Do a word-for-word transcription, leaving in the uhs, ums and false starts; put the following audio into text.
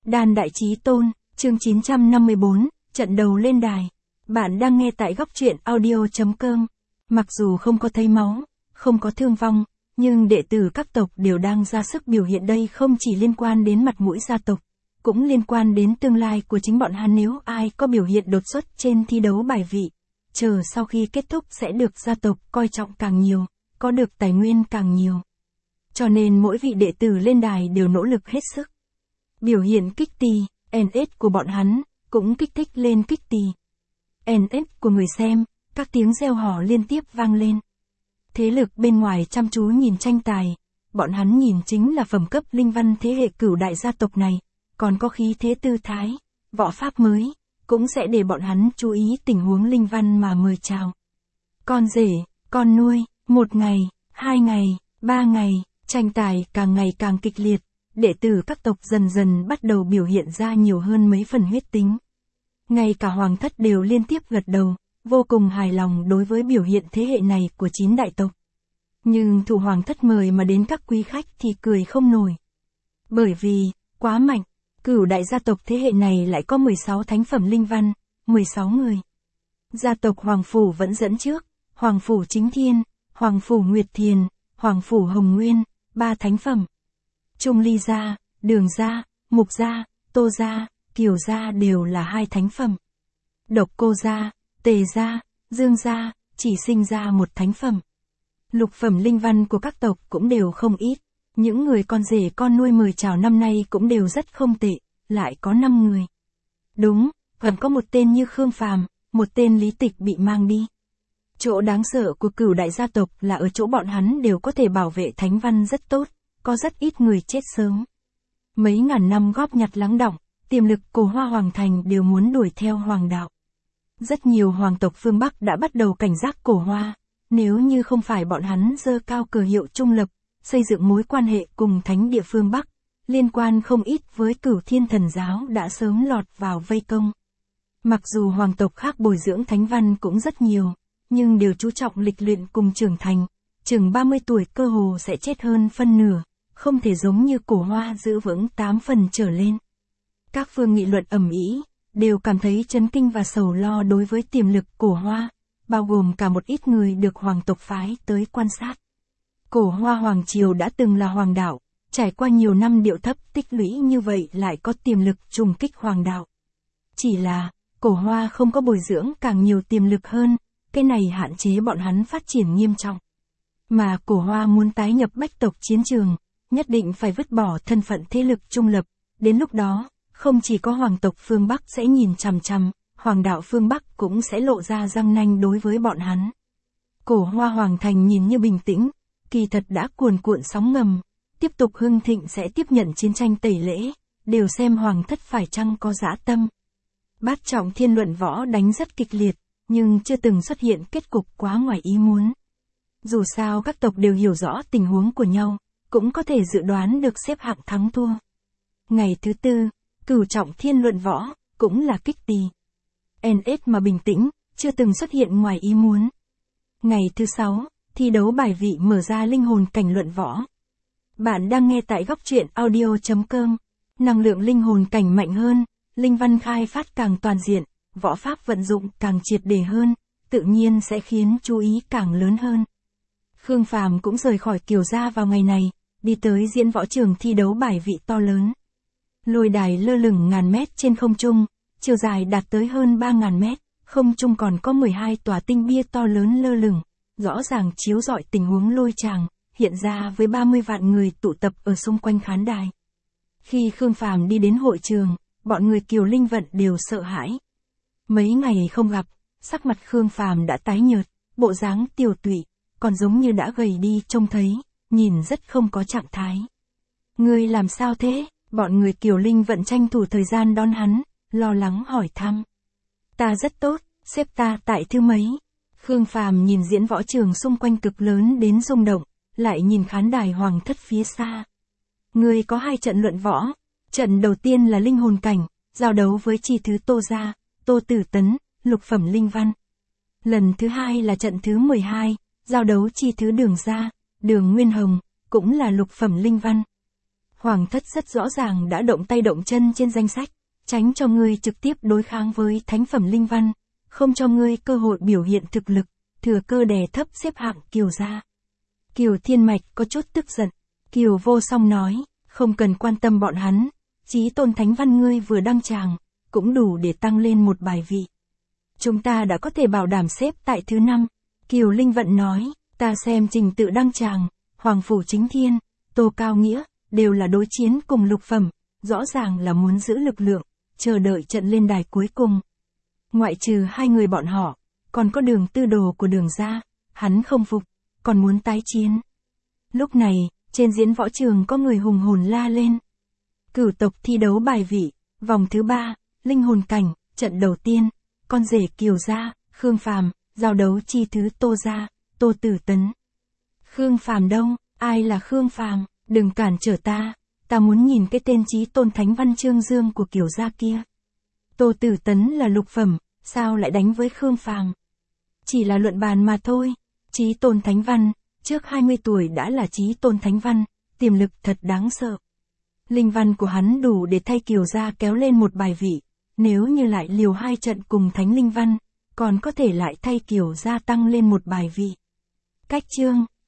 Đan Đại Chí Tôn, chương chín trăm năm mươi bốn, trận đầu lên đài. Bạn đang nghe tại góc truyện audio.com. Mặc dù không có thấy máu, không có thương vong, nhưng đệ tử các tộc đều đang ra sức biểu hiện. Đây không chỉ liên quan đến mặt mũi gia tộc, cũng liên quan đến tương lai của chính bọn hắn. Nếu ai có biểu hiện đột xuất trên thi đấu bài vị, chờ sau khi kết thúc sẽ được gia tộc coi trọng càng nhiều, có được tài nguyên càng nhiều. Cho nên mỗi vị đệ tử lên đài đều nỗ lực hết sức. Biểu hiện kích tì, en ét của bọn hắn, cũng kích thích lên kích tì. en ét của người xem, các tiếng reo hò liên tiếp vang lên. Thế lực bên ngoài chăm chú nhìn tranh tài, bọn hắn nhìn chính là phẩm cấp linh văn thế hệ cửu đại gia tộc này, còn có khí thế tư thái, võ pháp mới, cũng sẽ để bọn hắn chú ý tình huống linh văn mà mời chào. Con rể, con nuôi, một ngày, hai ngày, ba ngày, tranh tài càng ngày càng kịch liệt, đệ tử các tộc dần dần bắt đầu biểu hiện ra nhiều hơn mấy phần huyết tính. Ngay cả hoàng thất đều liên tiếp gật đầu, vô cùng hài lòng đối với biểu hiện thế hệ này của chín đại tộc. Nhưng thủ hoàng thất mời mà đến các quý khách thì cười không nổi. Bởi vì, quá mạnh, cửu đại gia tộc thế hệ này lại có mười sáu thánh phẩm linh văn, mười sáu người. Gia tộc Hoàng Phủ vẫn dẫn trước, Hoàng Phủ Chính Thiên, Hoàng Phủ Nguyệt Thiền, Hoàng Phủ Hồng Nguyên, ba thánh phẩm. Trung Ly gia, Đường gia, Mục gia, Tô gia, Kiều gia đều là hai thánh phẩm. Độc Cô gia, Tề gia, Dương gia, chỉ sinh ra một thánh phẩm. Lục phẩm linh văn của các tộc cũng đều không ít. Những người con rể con nuôi mời chào năm nay cũng đều rất không tệ, lại có năm người. Đúng, còn có một tên như Khương Phàm, một tên Lý Tịch bị mang đi. Chỗ đáng sợ của cửu đại gia tộc là ở chỗ bọn hắn đều có thể bảo vệ thánh văn rất tốt, có rất ít người chết sớm. Mấy ngàn năm góp nhặt lắng đọng, tiềm lực Cổ Hoa Hoàng Thành đều muốn đuổi theo hoàng đạo. Rất nhiều hoàng tộc phương Bắc đã bắt đầu cảnh giác Cổ Hoa, nếu như không phải bọn hắn giơ cao cờ hiệu trung lập, xây dựng mối quan hệ cùng thánh địa phương Bắc, liên quan không ít với Cửu Thiên Thần Giáo đã sớm lọt vào vây công. Mặc dù hoàng tộc khác bồi dưỡng thánh văn cũng rất nhiều, nhưng đều chú trọng lịch luyện cùng trưởng thành, chừng ba mươi tuổi cơ hồ sẽ chết hơn phân nửa, không thể giống như Cổ Hoa giữ vững tám phần trở lên. Các phương nghị luận ầm ĩ, đều cảm thấy chấn kinh và sầu lo đối với tiềm lực Cổ Hoa, bao gồm cả một ít người được hoàng tộc phái tới quan sát. Cổ Hoa Hoàng Triều đã từng là hoàng đạo, trải qua nhiều năm điệu thấp tích lũy như vậy lại có tiềm lực trùng kích hoàng đạo. Chỉ là, Cổ Hoa không có bồi dưỡng càng nhiều tiềm lực hơn, cái này hạn chế bọn hắn phát triển nghiêm trọng. Mà Cổ Hoa muốn tái nhập bách tộc chiến trường, nhất định phải vứt bỏ thân phận thế lực trung lập, đến lúc đó, không chỉ có hoàng tộc phương Bắc sẽ nhìn chằm chằm, hoàng đạo phương Bắc cũng sẽ lộ ra răng nanh đối với bọn hắn. Cổ Hoa Hoàng Thành nhìn như bình tĩnh, kỳ thật đã cuồn cuộn sóng ngầm, tiếp tục hưng thịnh sẽ tiếp nhận chiến tranh tẩy lễ, đều xem hoàng thất phải chăng có dã tâm. Bát trọng thiên luận võ đánh rất kịch liệt, nhưng chưa từng xuất hiện kết cục quá ngoài ý muốn. Dù sao các tộc đều hiểu rõ tình huống của nhau, cũng có thể dự đoán được xếp hạng thắng thua. Ngày thứ tư, cửu trọng thiên luận võ, cũng là kích tì. en ét mà bình tĩnh, chưa từng xuất hiện ngoài ý muốn. Ngày thứ sáu, thi đấu bài vị mở ra linh hồn cảnh luận võ. Bạn đang nghe tại góc truyện audio.com. Năng lượng linh hồn cảnh mạnh hơn, linh văn khai phát càng toàn diện, võ pháp vận dụng càng triệt để hơn, tự nhiên sẽ khiến chú ý càng lớn hơn. Khương Phàm cũng rời khỏi Kiều gia vào ngày này, đi tới diễn võ trường thi đấu bài vị to lớn. Lôi đài lơ lửng ngàn mét trên không trung, chiều dài đạt tới hơn ba ngàn mét, không trung còn có mười hai tòa tinh bia to lớn lơ lửng, rõ ràng chiếu rọi tình huống lôi tràng, hiện ra với ba mươi vạn người tụ tập ở xung quanh khán đài. Khi Khương Phàm đi đến hội trường, bọn người Kiều Linh Vận đều sợ hãi. Mấy ngày không gặp, sắc mặt Khương Phàm đã tái nhợt, bộ dáng tiều tụy, còn giống như đã gầy đi trông thấy, nhìn rất không có trạng thái. Ngươi làm sao thế? Bọn người Kiều Linh Vận tranh thủ thời gian đón hắn, lo lắng hỏi thăm. Ta rất tốt, xếp ta tại thứ mấy. Khương Phàm nhìn diễn võ trường xung quanh cực lớn đến rung động, lại nhìn khán đài hoàng thất phía xa. Ngươi có hai trận luận võ, trận đầu tiên là linh hồn cảnh, giao đấu với chi thứ Tô gia, Tô Tử Tấn, lục phẩm linh văn. Lần thứ hai là trận thứ mười hai, giao đấu chi thứ Đường gia, Đường Nguyên Hồng, cũng là lục phẩm linh văn. Hoàng thất rất rõ ràng đã động tay động chân trên danh sách, tránh cho ngươi trực tiếp đối kháng với thánh phẩm linh văn, không cho ngươi cơ hội biểu hiện thực lực, thừa cơ đè thấp xếp hạng Kiều gia. Kiều Thiên Mạch có chút tức giận, Kiều Vô Song nói, không cần quan tâm bọn hắn, chí tôn thánh văn ngươi vừa đăng tràng, cũng đủ để tăng lên một bài vị. Chúng ta đã có thể bảo đảm xếp tại thứ năm. Kiều Linh Vận nói, ta xem trình tự đăng tràng, Hoàng Phủ Chính Thiên, Tô Cao Nghĩa, đều là đối chiến cùng lục phẩm, rõ ràng là muốn giữ lực lượng, chờ đợi trận lên đài cuối cùng. Ngoại trừ hai người bọn họ, còn có Đường Tư Đồ của Đường gia, hắn không phục, còn muốn tái chiến. Lúc này, trên diễn võ trường có người hùng hồn la lên. Cửu tộc thi đấu bài vị, vòng thứ ba, linh hồn cảnh, trận đầu tiên, con rể Kiều gia, Khương Phàm, giao đấu chi thứ Tô gia, Tô Tử Tấn. Khương Phàm đâu, ai là Khương Phàm, đừng cản trở ta, ta muốn nhìn cái tên chí tôn thánh văn Trương Dương của Kiều gia kia. Tô Tử Tấn là lục phẩm, sao lại đánh với Khương Phàm? Chỉ là luận bàn mà thôi, chí tôn thánh văn, trước hai mươi tuổi đã là chí tôn thánh văn, tiềm lực thật đáng sợ. Linh văn của hắn đủ để thay Kiều gia kéo lên một bài vị, nếu như lại liều hai trận cùng thánh linh văn, còn có thể lại thay Kiều gia tăng lên một bài vị. Cách chương,